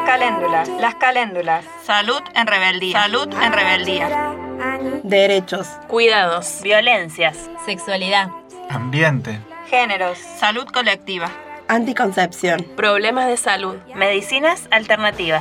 Las caléndulas. Salud en rebeldía. Salud en rebeldía. Derechos. Cuidados. Violencias. Sexualidad. Ambiente. Géneros. Salud colectiva. Anticoncepción. Problemas de salud. Medicinas alternativas.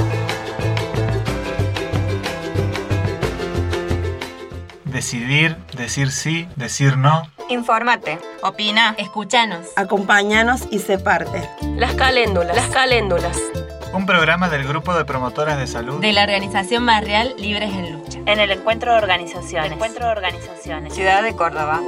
Decidir, decir sí, decir no. Infórmate. Opina. Escúchanos. Acompáñanos y sé parte. Las caléndulas. Un programa del Grupo de Promotoras de Salud De la Organización Barrial Libres en Lucha. En el Encuentro de Organizaciones. Ciudad de Córdoba.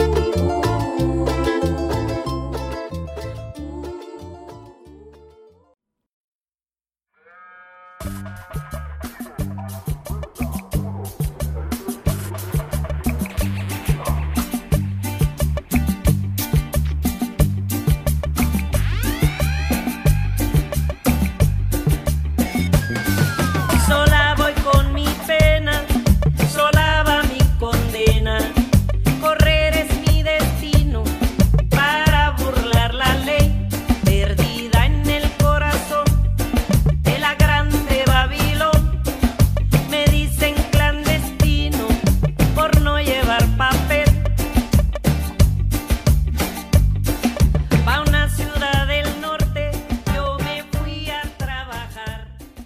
Sola voy con mi pena, sola va mi condena. Correr es mi destino para burlar la ley. Perdida en el corazón de la grande Babilón. Me dicen clandestino por no llevar papel. Pa' una ciudad del norte yo me fui a trabajar.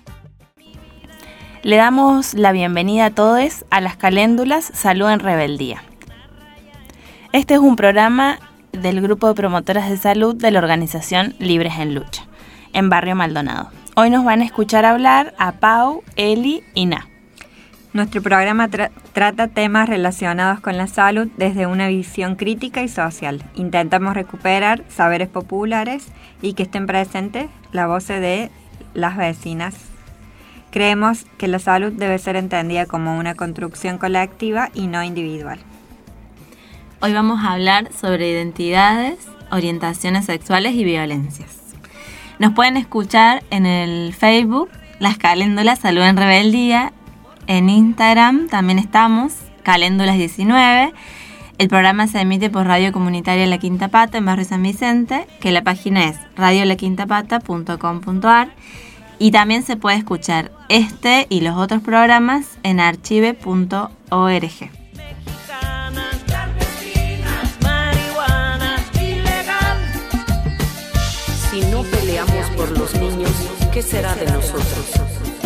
Le damos la bienvenida a todos a las caléndulas Salud en Rebeldía. Este es un programa del Grupo de Promotoras de Salud de la Organización Libres en Lucha, en Barrio Maldonado. Hoy nos van a escuchar hablar a Pau, Eli y Na. Nuestro programa trata temas relacionados con la salud desde una visión crítica y social. Intentamos recuperar saberes populares y que estén presentes las voces de las vecinas. Creemos que la salud debe ser entendida como una construcción colectiva y no individual. Hoy vamos a hablar sobre identidades, orientaciones sexuales y violencias. Nos pueden escuchar en el Facebook, Las Caléndulas Salud en Rebeldía. En Instagram también estamos, Caléndulas19. El programa se emite por Radio Comunitaria La Quinta Pata en Barrio San Vicente, que la página es radiolaquintapata.com.ar. Y también se puede escuchar este y los otros programas en archive.org. Mexicanas, clandestinas, marihuana ilegal. Si no peleamos por los niños, ¿qué será de nosotros?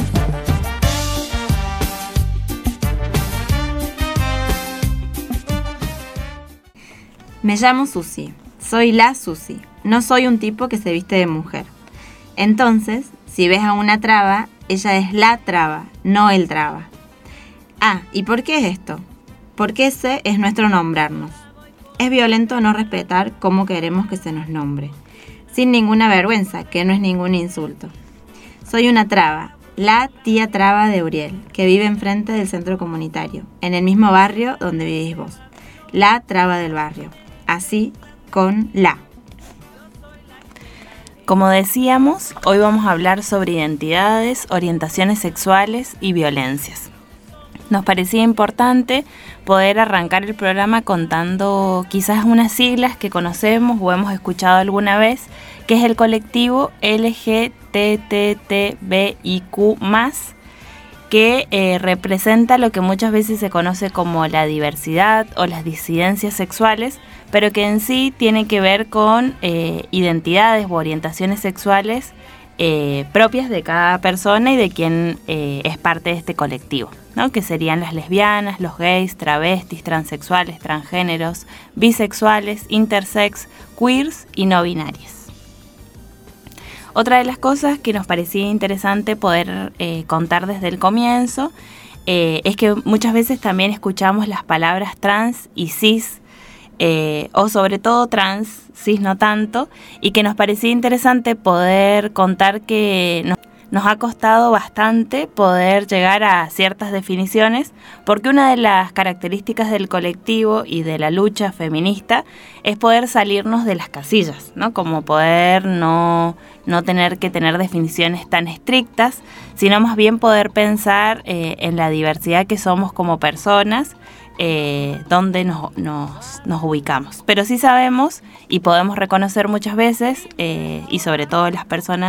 Me llamo Susi, soy la Susi, no soy un tipo que se viste de mujer. Entonces, si ves a una traba, ella es la traba, no el traba. Ah, ¿y por qué es esto? Porque ese es nuestro nombrarnos. Es violento no respetar cómo queremos que se nos nombre, sin ninguna vergüenza, que no es ningún insulto. Soy una traba, la tía traba de Uriel, que vive enfrente del centro comunitario, en el mismo barrio donde vivís vos. La traba del barrio, así con la. Como decíamos, hoy vamos a hablar sobre identidades, orientaciones sexuales y violencias. Nos parecía importante poder arrancar el programa contando quizás unas siglas que conocemos o hemos escuchado alguna vez, que es el colectivo LGTTBIQ+, que representa lo que muchas veces se conoce como la diversidad o las disidencias sexuales, pero que en sí tiene que ver con identidades o orientaciones sexuales propias de cada persona y de quien es parte de este colectivo, ¿no? Que serían las lesbianas, los gays, travestis, transexuales, transgéneros, bisexuales, intersex, queers y no binarias. Otra de las cosas que nos parecía interesante poder contar desde el comienzo es que muchas veces también escuchamos las palabras trans y cis, o sobre todo trans, cis no tanto, y que nos parecía interesante poder contar que nos ha costado bastante poder llegar a ciertas definiciones, porque una de las características del colectivo y de la lucha feminista es poder salirnos de las casillas, ¿no? Como poder no tener que tener definiciones tan estrictas, sino más bien poder pensar en la diversidad que somos como personas, dónde nos ubicamos. Pero sí sabemos y podemos reconocer muchas veces, y sobre todo las personas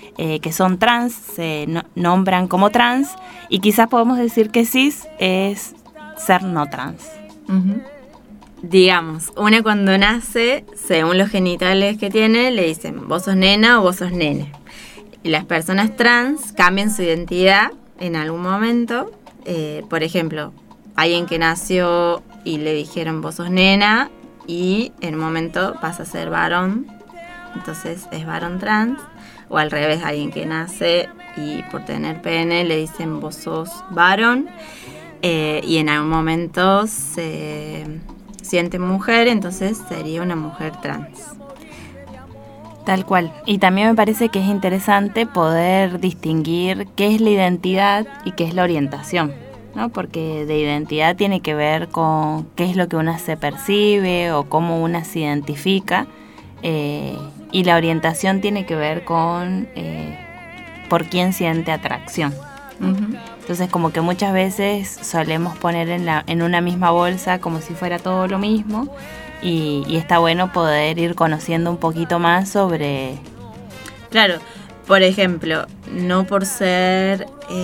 que son trans se nombran como trans, y quizás podemos decir que cis es ser no trans. Uh-huh. Digamos, una cuando nace, según los genitales que tiene, le dicen vos sos nena o vos sos nene. Y las personas trans cambian su identidad en algún momento. Por ejemplo, alguien que nació y le dijeron vos sos nena, y en un momento pasa a ser varón, entonces es varón trans. O al revés, alguien que nace y por tener pene le dicen vos sos varón, y en algún momento se siente mujer, entonces sería una mujer trans. Tal cual. Y también me parece que es interesante poder distinguir qué es la identidad y qué es la orientación, ¿no? Porque de identidad tiene que ver con qué es lo que una se percibe o cómo una se identifica, y la orientación tiene que ver con por quién siente atracción. Uh-huh. Entonces como que muchas veces solemos poner en una misma bolsa como si fuera todo lo mismo, y está bueno poder ir conociendo un poquito más sobre... Claro, por ejemplo, no por ser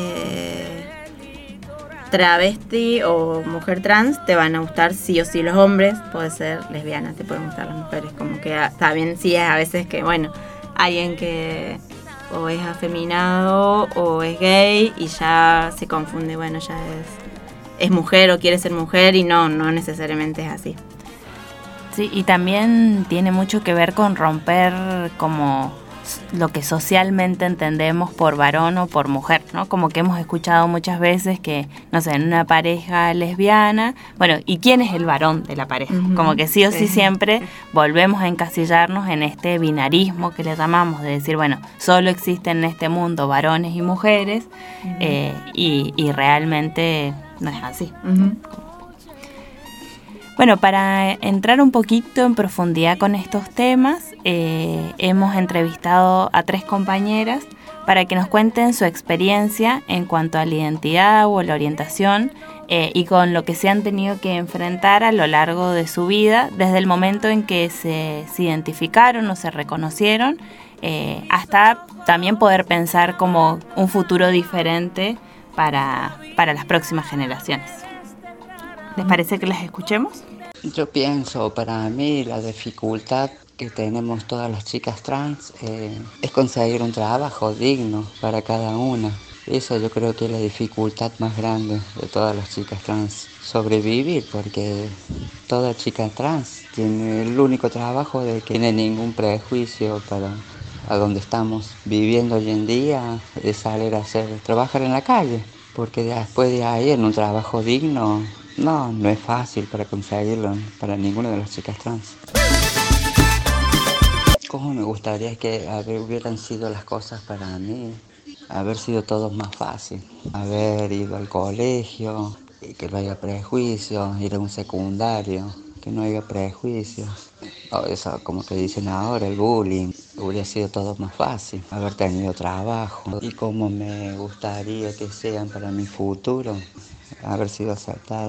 travesti o mujer trans te van a gustar sí o sí los hombres, puede ser lesbiana, te pueden gustar las mujeres, como que también sí es a veces que, bueno, alguien que o es afeminado o es gay y ya se confunde, bueno, ya es mujer o quiere ser mujer, y no necesariamente es así. Sí, y también tiene mucho que ver con romper como lo que socialmente entendemos por varón o por mujer, ¿no? Como que hemos escuchado muchas veces que, no sé, en una pareja lesbiana, bueno, ¿y quién es el varón de la pareja? Uh-huh. Como que sí o sí siempre volvemos a encasillarnos en este binarismo que le llamamos, de decir, bueno, solo existen en este mundo varones y mujeres, uh-huh. Y realmente no es así. Uh-huh. Bueno, para entrar un poquito en profundidad con estos temas, hemos entrevistado a 3 compañeras para que nos cuenten su experiencia en cuanto a la identidad o la orientación, y con lo que se han tenido que enfrentar a lo largo de su vida, desde el momento en que se identificaron o se reconocieron, hasta también poder pensar como un futuro diferente para las próximas generaciones. ¿Les parece que las escuchemos? Yo pienso, para mí la dificultad que tenemos todas las chicas trans es conseguir un trabajo digno para cada una. Eso yo creo que es la dificultad más grande de todas las chicas trans, sobrevivir, porque toda chica trans tiene el único trabajo de que no tiene ningún prejuicio para a donde estamos viviendo hoy en día, de salir a trabajar en la calle, porque después de ahí en un trabajo digno no es fácil para conseguirlo para ninguna de las chicas trans. ¿Cómo me gustaría que hubieran sido las cosas para mí? Haber sido todo más fácil, haber ido al colegio, y que no haya prejuicios, ir a un secundario, que no haya prejuicios. O eso, como que dicen ahora, el bullying, hubiera sido todo más fácil, haber tenido trabajo. Y como me gustaría que sean para mi futuro, haber sido aceptada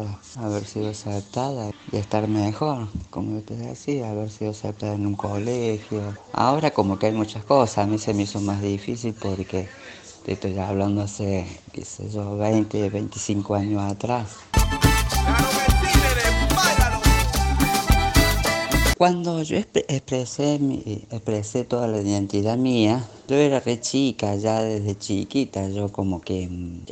y estar mejor, como te decía, haber sido aceptada en un colegio. Ahora como que hay muchas cosas, a mí se me hizo más difícil porque te estoy hablando hace, 20, 25 años atrás. Cuando yo expresé toda la identidad mía, yo era re chica, ya desde chiquita, yo como que,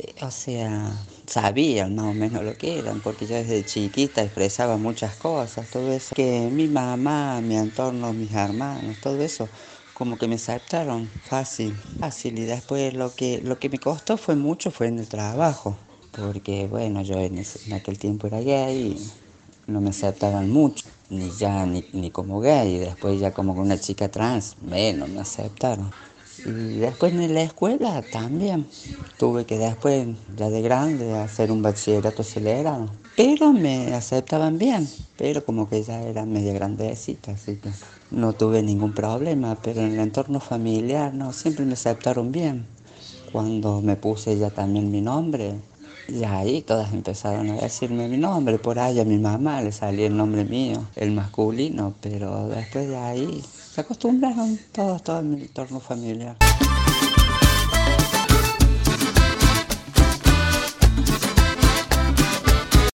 sabía más o menos lo que eran, porque yo desde chiquita expresaba muchas cosas, todo eso. Que mi mamá, mi entorno, mis hermanos, todo eso, como que me aceptaron fácil. Y después lo que me costó fue en el trabajo, porque bueno, yo en aquel tiempo era gay y no me aceptaban mucho, ni como gay, y después ya como una chica trans, menos me aceptaron. Y después en la escuela también, tuve que después, ya de grande, hacer un bachillerato acelerado. Pero me aceptaban bien, pero como que ya era media grandecita, así que no tuve ningún problema. Pero en el entorno familiar, no, siempre me aceptaron bien. Cuando me puse ya también mi nombre, y ahí todas empezaron a decirme mi nombre. Por ahí a mi mamá le salía el nombre mío, el masculino, pero después de ahí se acostumbraron todo mi entorno familiar.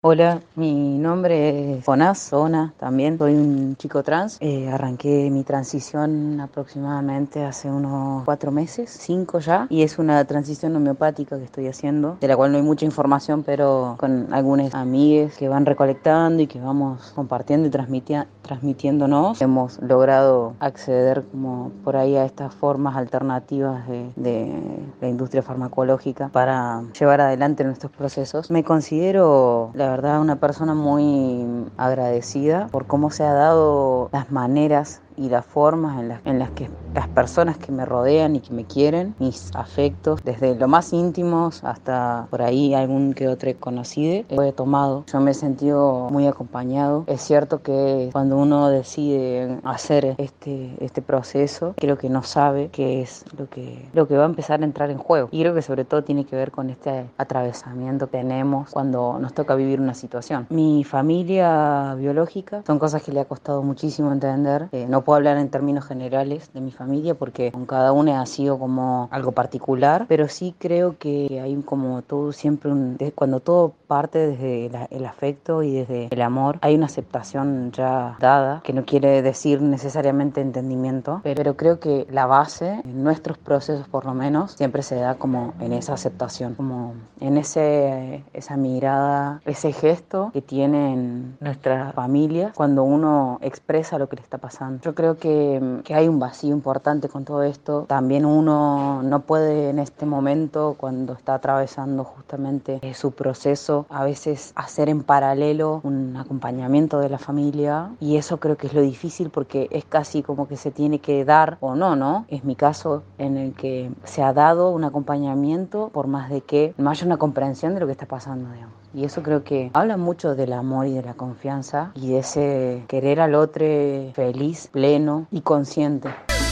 Hola, mi nombre es Jonás, también. Soy un chico trans. Arranqué mi transición aproximadamente hace unos 4 meses, 5 ya. Y es una transición homeopática que estoy haciendo, de la cual no hay mucha información, pero con algunas amigas que van recolectando y que vamos compartiendo y transmitiéndonos. Hemos logrado acceder como por ahí a estas formas alternativas de la industria farmacológica para llevar adelante nuestros procesos. Me considero, la verdad, una persona muy agradecida por cómo se ha dado las maneras y las formas en las que las personas que me rodean y que me quieren, mis afectos, desde lo más íntimos hasta por ahí algún que otro conocido, lo he tomado. Yo me he sentido muy acompañado. Es cierto que cuando uno decide hacer este proceso, creo que no sabe qué es lo que va a empezar a entrar en juego. Y creo que sobre todo tiene que ver con este atravesamiento que tenemos cuando nos toca vivir una situación. Mi familia biológica son cosas que le ha costado muchísimo entender. No puedo hablar en términos generales de mi familia porque con cada una ha sido como algo particular, pero sí creo que hay como todo siempre cuando todo parte desde el afecto y desde el amor, hay una aceptación ya dada, que no quiere decir necesariamente entendimiento, pero creo que la base, en nuestros procesos por lo menos, siempre se da como en esa aceptación, como en esa mirada, ese gesto que tienen nuestras familias cuando uno expresa lo que le está pasando. Yo creo que hay un vacío importante con todo esto. También uno no puede en este momento, cuando está atravesando justamente su proceso, a veces hacer en paralelo un acompañamiento de la familia, y eso creo que es lo difícil porque es casi como que se tiene que dar o no. Es mi caso en el que se ha dado un acompañamiento por más de que no haya una comprensión de lo que está pasando, digamos. Y eso creo que habla mucho del amor y de la confianza y de ese querer al otro feliz, pleno y consciente.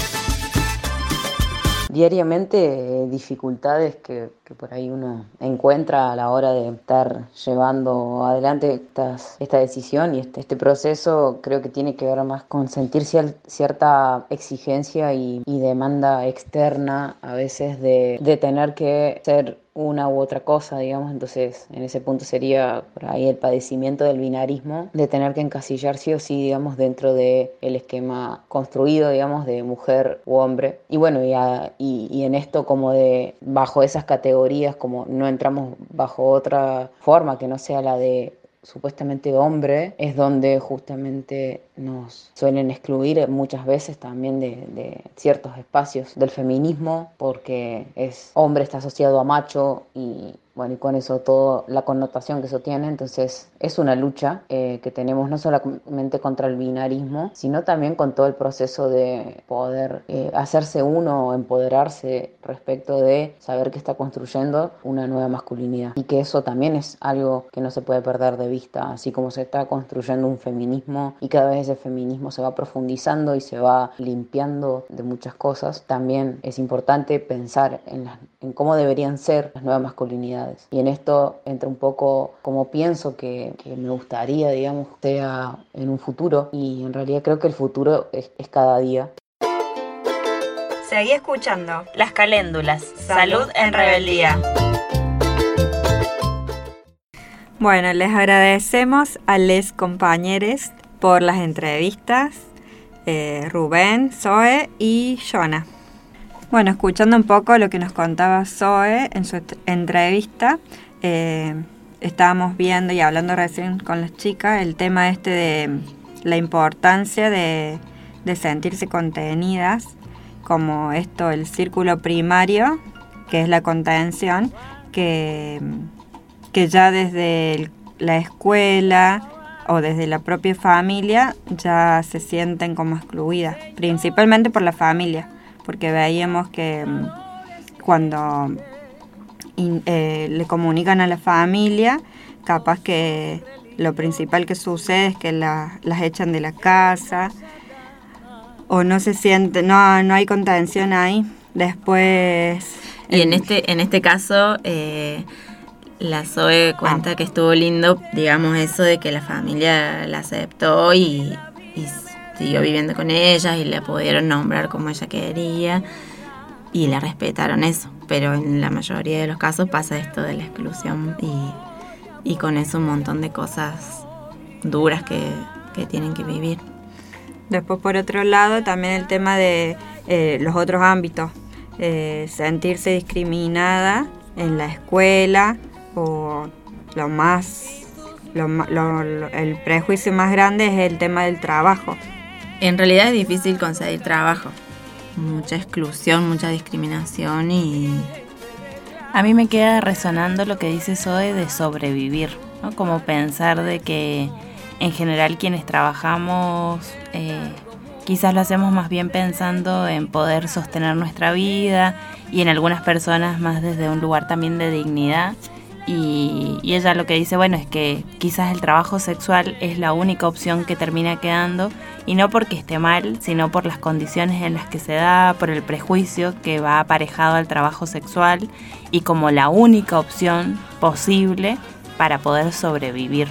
Diariamente dificultades que por ahí uno encuentra a la hora de estar llevando adelante esta decisión y este proceso. Creo que tiene que ver más con sentir cierta exigencia y demanda externa a veces de tener que ser una u otra cosa, digamos. Entonces en ese punto sería por ahí el padecimiento del binarismo, de tener que encasillar sí o sí, digamos, dentro del esquema construido, digamos, de mujer u hombre. Y bueno, y en esto como de bajo esas categorías, como no entramos bajo otra forma que no sea la de supuestamente hombre, es donde justamente nos suelen excluir muchas veces también de ciertos espacios del feminismo, porque hombre está asociado a macho y bueno, y con eso toda la connotación que eso tiene. Entonces es una lucha que tenemos no solamente contra el binarismo, sino también con todo el proceso de poder hacerse uno, empoderarse respecto de saber que está construyendo una nueva masculinidad, y que eso también es algo que no se puede perder de vista, así como se está construyendo un feminismo y cada vez ese feminismo se va profundizando y se va limpiando de muchas cosas. También es importante pensar en cómo deberían ser las nuevas masculinidades. Y en esto entra un poco como pienso que me gustaría, digamos, sea en un futuro, y en realidad creo que el futuro es cada día. Seguí escuchando Las Caléndulas, Salud en Rebeldía. Bueno, les agradecemos a les compañeros por las entrevistas, Rubén, Zoe y Jonah. Bueno, escuchando un poco lo que nos contaba Zoe en su entrevista, estábamos viendo y hablando recién con las chicas el tema de la importancia de sentirse contenidas, como el círculo primario, que es la contención, que ya desde la escuela o desde la propia familia ya se sienten como excluidas, principalmente por la familia, porque veíamos que cuando le comunican a la familia, capaz que lo principal que sucede es que las echan de la casa, o no se siente, no hay contención ahí. Después... Y en este caso... la Zoe cuenta que estuvo lindo, digamos, eso de que la familia la aceptó y siguió viviendo con ellas y la pudieron nombrar como ella quería y la respetaron eso. Pero en la mayoría de los casos pasa esto de la exclusión y con eso un montón de cosas duras que tienen que vivir. Después, por otro lado, también el tema de los otros ámbitos, sentirse discriminada en la escuela, o el prejuicio más grande es el tema del trabajo. En realidad es difícil conseguir trabajo, mucha exclusión, mucha discriminación y... A mí me queda resonando lo que dice Zoe de sobrevivir, ¿no? Como pensar de que en general quienes trabajamos quizás lo hacemos más bien pensando en poder sostener nuestra vida, y en algunas personas más desde un lugar también de dignidad. Y ella lo que dice, bueno, es que quizás el trabajo sexual es la única opción que termina quedando, y no porque esté mal, sino por las condiciones en las que se da, por el prejuicio que va aparejado al trabajo sexual, y como la única opción posible para poder sobrevivir.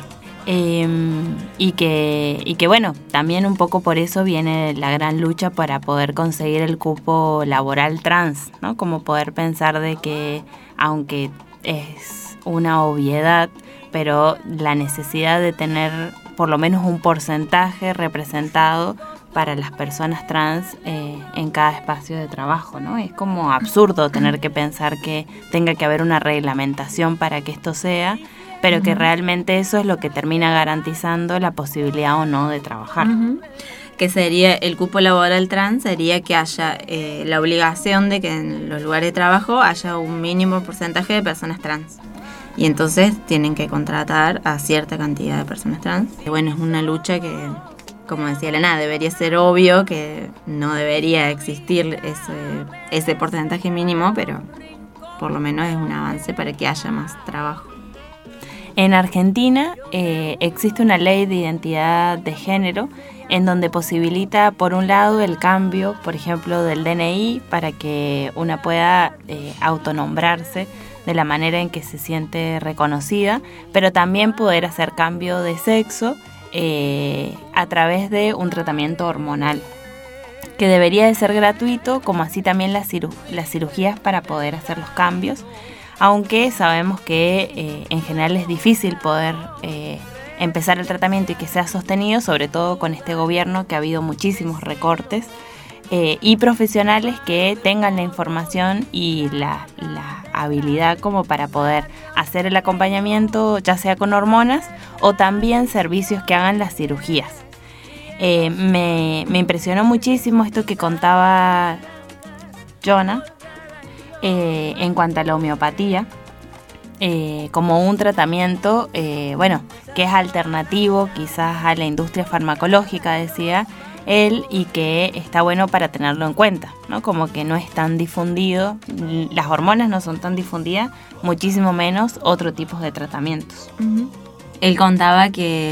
Y que bueno, también un poco por eso viene la gran lucha para poder conseguir el cupo laboral trans, ¿no? Como poder pensar de que, aunque es una obviedad, pero la necesidad de tener por lo menos un porcentaje representado para las personas trans en cada espacio de trabajo, ¿no? Es como absurdo tener que pensar que tenga que haber una reglamentación para que esto sea, pero que realmente eso es lo que termina garantizando la posibilidad o no de trabajar. Que sería el cupo laboral trans, sería que haya la obligación de que en los lugares de trabajo haya un mínimo porcentaje de personas trans. Y entonces tienen que contratar a cierta cantidad de personas trans. Y bueno, es una lucha que, como decía Elena, debería ser obvio que no debería existir ese porcentaje mínimo, pero por lo menos es un avance para que haya más trabajo. En Argentina existe una ley de identidad de género en donde posibilita, por un lado, el cambio, por ejemplo, del DNI para que una pueda autonombrarse de la manera en que se siente reconocida, pero también poder hacer cambio de sexo a través de un tratamiento hormonal, que debería de ser gratuito, como así también las cirugías para poder hacer los cambios, aunque sabemos que en general es difícil poder empezar el tratamiento y que sea sostenido, sobre todo con este gobierno que ha habido muchísimos recortes, y profesionales que tengan la información y la habilidad como para poder hacer el acompañamiento, ya sea con hormonas o también servicios que hagan las cirugías. Me impresionó muchísimo esto que contaba Jonah en cuanto a la homeopatía, como un tratamiento, bueno, que es alternativo quizás a la industria farmacológica, decía él, y que está bueno para tenerlo en cuenta, ¿no? Como que no es tan difundido, las hormonas no son tan difundidas, muchísimo menos otro tipo de tratamientos. Él contaba que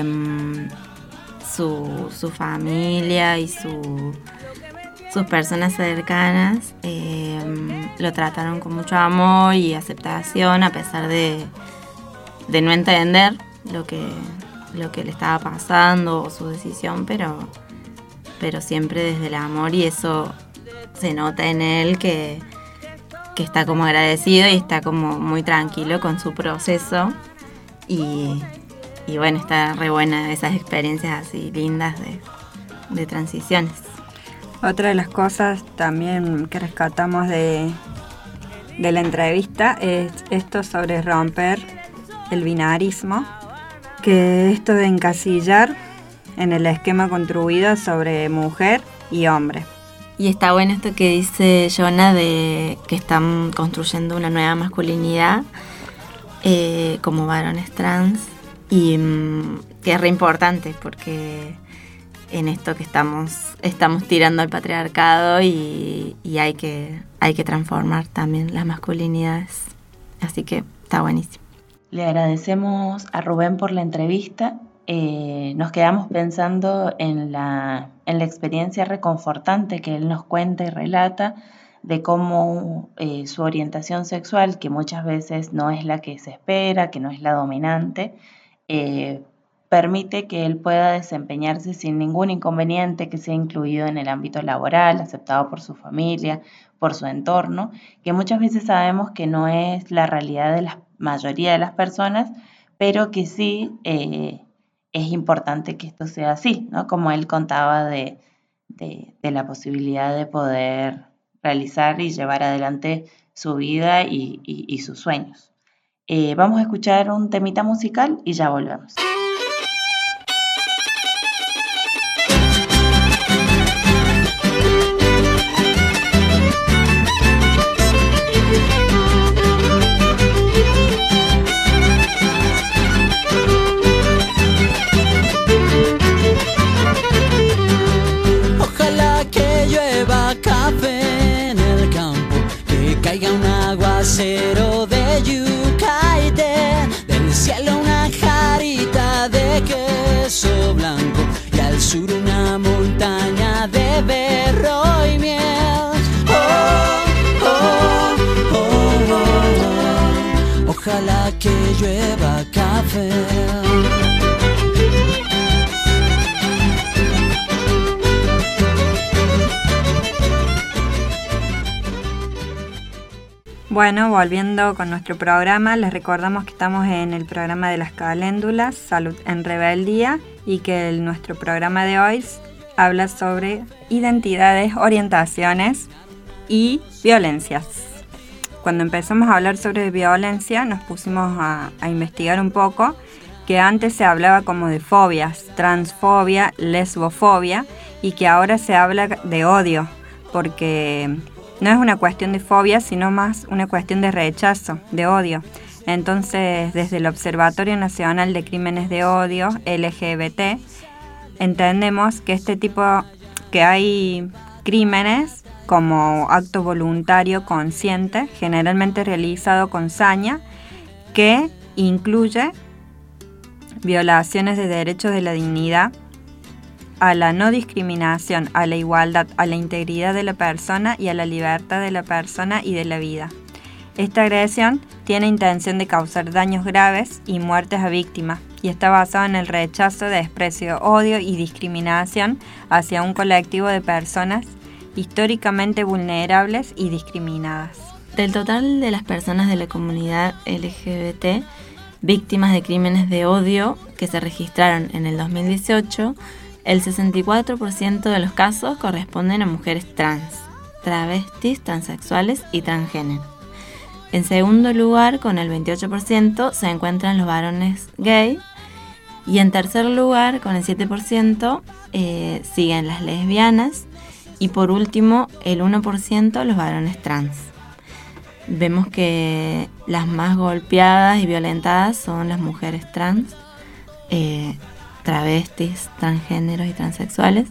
su familia y sus personas cercanas lo trataron con mucho amor y aceptación, a pesar de no entender lo que le estaba pasando o su decisión, pero siempre desde el amor, y eso se nota en él que está como agradecido y está como muy tranquilo con su proceso, y bueno, está re buena esas experiencias así lindas de transiciones. Otra de las cosas también que rescatamos de la entrevista es esto sobre romper el binarismo, que esto de encasillar en el esquema construido sobre mujer y hombre. Y está bueno esto que dice Jonah de que están construyendo una nueva masculinidad como varones trans, y que es re importante porque en esto que estamos tirando al patriarcado, y hay que transformar también las masculinidades. Así que está buenísimo. Le agradecemos a Rubén por la entrevista. Nos quedamos pensando en la experiencia reconfortante que él nos cuenta y relata de cómo su orientación sexual, que muchas veces no es la que se espera, que no es la dominante, permite que él pueda desempeñarse sin ningún inconveniente, que sea incluido en el ámbito laboral, aceptado por su familia, por su entorno, que muchas veces sabemos que no es la realidad de la mayoría de las personas, pero que sí es importante que esto sea así, ¿no? Como él contaba de la posibilidad de poder realizar y llevar adelante su vida y sus sueños. Vamos a escuchar un temita musical y ya volvemos. Ojalá que llueva café en el campo, que caiga un aguacero de yuca y del cielo una jarita de queso blanco y al sur una montaña de berro y miel. Oh, oh, oh, oh, oh. Ojalá que llueva café. Bueno, volviendo con nuestro programa, les recordamos que estamos en el programa de las caléndulas, Salud en Rebeldía, y que nuestro programa de hoy habla sobre identidades, orientaciones y violencias. Cuando empezamos a hablar sobre violencia, nos pusimos a investigar un poco, que antes se hablaba como de fobias, transfobia, lesbofobia, y que ahora se habla de odio, porque no es una cuestión de fobia, sino más una cuestión de rechazo, de odio. Entonces, desde el Observatorio Nacional de Crímenes de Odio, LGBT, entendemos que que hay crímenes como acto voluntario consciente, generalmente realizado con saña, que incluye violaciones de derechos de la dignidad, a la no discriminación, a la igualdad, a la integridad de la persona y a la libertad de la persona y de la vida. Esta agresión tiene intención de causar daños graves y muertes a víctimas y está basada en el rechazo, desprecio, odio y discriminación hacia un colectivo de personas históricamente vulnerables y discriminadas. Del total de las personas de la comunidad LGBT víctimas de crímenes de odio que se registraron en el 2018, el 64% de los casos corresponden a mujeres trans, travestis, transexuales y transgénero. En segundo lugar, con el 28%, se encuentran los varones gay. Y en tercer lugar, con el 7%, siguen las lesbianas. Y por último, el 1% los varones trans. Vemos que las más golpeadas y violentadas son las mujeres trans, travestis, transgéneros y transexuales.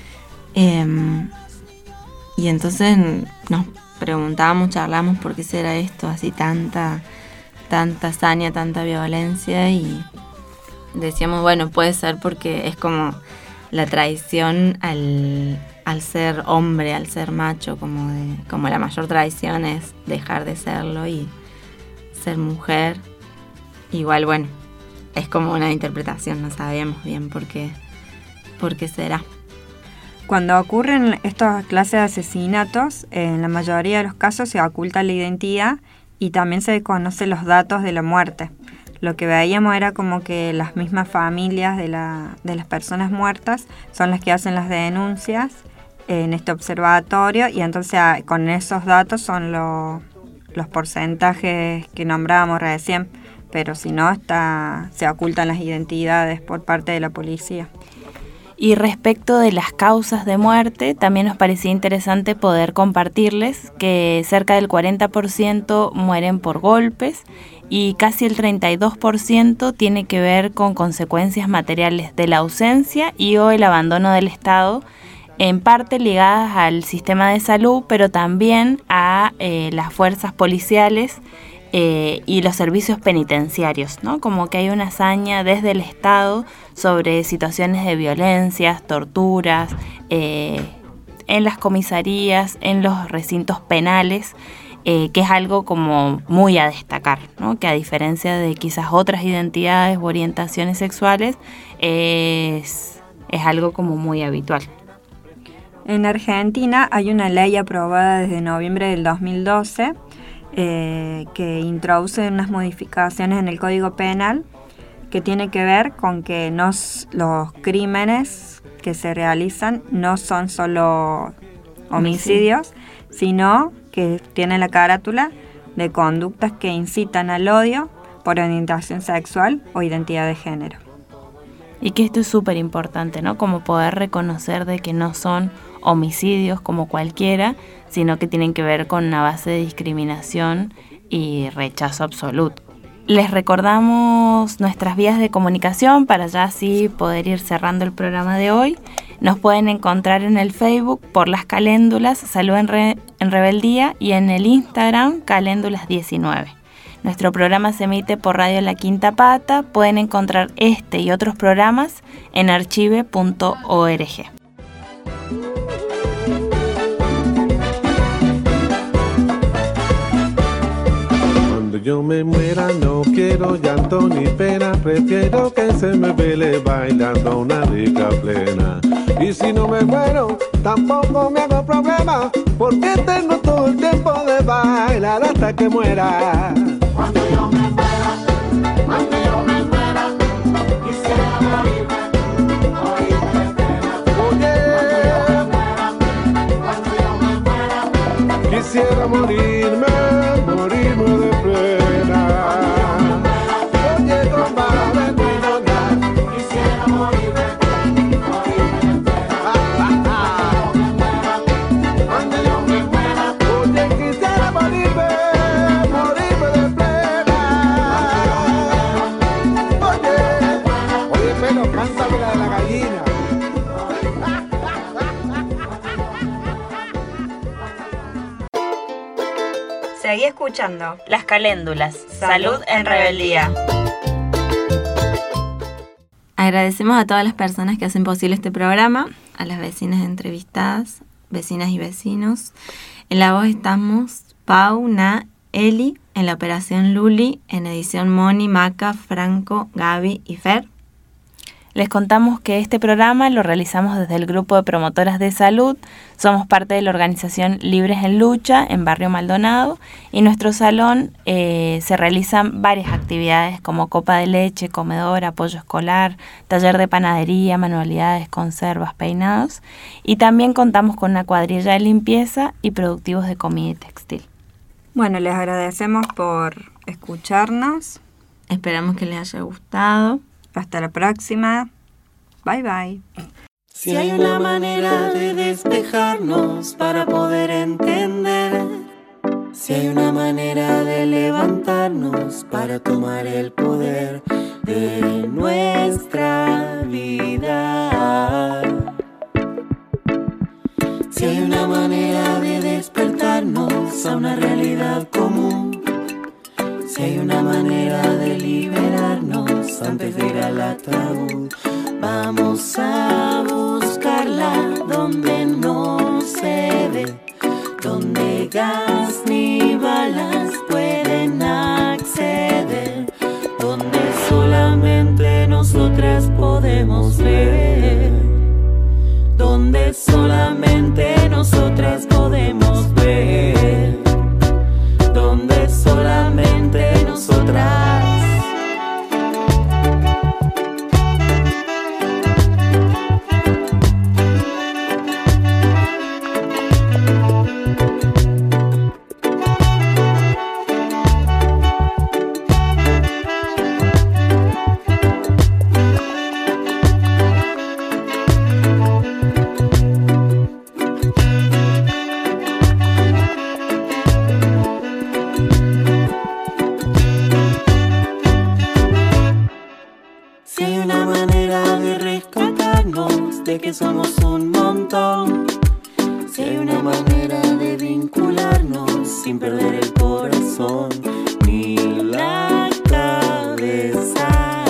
Y entonces nos preguntábamos, charlamos por qué será esto, así tanta hazaña, tanta violencia, y decíamos, bueno, puede ser porque es como la traición al ser hombre, al ser macho, como la mayor traición es dejar de serlo y ser mujer. Igual, bueno, es como una interpretación, no sabemos bien por qué será. Cuando ocurren estas clases de asesinatos, en la mayoría de los casos se oculta la identidad y también se desconocen los datos de la muerte. Lo que veíamos era como que las mismas familias de las personas muertas son las que hacen las denuncias en este observatorio, y entonces con esos datos son los porcentajes que nombrábamos recién, pero si no, se ocultan las identidades por parte de la policía. Y respecto de las causas de muerte, también nos parecía interesante poder compartirles que cerca del 40% mueren por golpes y casi el 32% tiene que ver con consecuencias materiales de la ausencia y o el abandono del Estado, en parte ligadas al sistema de salud, pero también a las fuerzas policiales y los servicios penitenciarios, ¿no? Como que hay una hazaña desde el Estado sobre situaciones de violencias, torturas, en las comisarías, en los recintos penales, que es algo como muy a destacar, ¿no? Que a diferencia de quizás otras identidades u orientaciones sexuales, es algo como muy habitual. En Argentina hay una ley aprobada desde noviembre del 2012 que introduce unas modificaciones en el Código Penal que tiene que ver con que los crímenes que se realizan no son solo homicidios, sino que tienen la carátula de conductas que incitan al odio por orientación sexual o identidad de género. Y que esto es súper importante, ¿no? Como poder reconocer de que no son homicidios como cualquiera, sino que tienen que ver con una base de discriminación y rechazo absoluto. Les recordamos nuestras vías de comunicación para ya así poder ir cerrando el programa de hoy. Nos pueden encontrar en el Facebook por Las Caléndulas, Salud en Rebeldía, y en el Instagram Caléndulas19. Nuestro programa se emite por Radio La Quinta Pata. Pueden encontrar este y otros programas en archive.org. Cuando yo me muera no quiero llanto ni pena, prefiero que se me vele bailando una rica plena. Y si no me muero, tampoco me hago problema, porque tengo todo el tiempo de bailar hasta que muera. Cuando yo me muera, quisiera morirme de pena. Oye, cuando yo me muera, quisiera morirme de pena. Oye, compadre, quisiera morirme de pena. Cuando yo me muera, oye, quisiera morirme de pena. Oye, pero cántame la de la gallina. Seguí escuchando Las Caléndulas, Salud en Rebeldía. Agradecemos a todas las personas que hacen posible este programa, a las vecinas entrevistadas, vecinas y vecinos. En la voz estamos Pau, Na, Eli, en la operación Luli, en edición Moni, Maca, Franco, Gaby y Fer. Les contamos que este programa lo realizamos desde el Grupo de Promotoras de Salud. Somos parte de la organización Libres en Lucha en Barrio Maldonado, y en nuestro salón se realizan varias actividades como copa de leche, comedor, apoyo escolar, taller de panadería, manualidades, conservas, peinados, y también contamos con una cuadrilla de limpieza y productivos de comida y textil. Bueno, les agradecemos por escucharnos. Esperamos que les haya gustado. Hasta la próxima. Bye bye. Si hay una manera de despejarnos para poder entender, si hay una manera de levantarnos para tomar el poder de nuestra vida, si hay una manera de despertarnos a una realidad común, si hay una manera de liberarnos antes de ir al ataúd, vamos a buscarla donde no se ve, donde gas ni balas pueden acceder, donde solamente nosotras podemos ver, donde solamente nosotras podemos ver, donde solamente nosotras. Que somos un montón, si hay una manera de vincularnos sin perder el corazón ni la cabeza,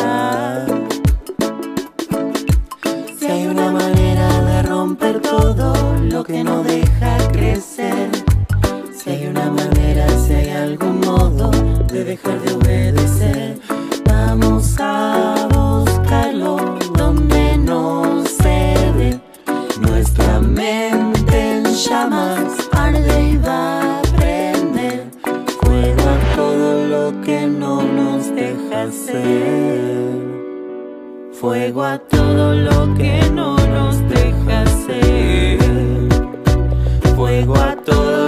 si hay una manera de romper todo lo que no deja crecer, si hay una manera, si hay algún modo de dejar de obedecer, vamos a buscarlo donde no se ve. Nuestra mente en llamas arde y va a prender fuego a todo lo que no nos deja hacer. Fuego a todo lo que no nos deja ser. Fuego a todo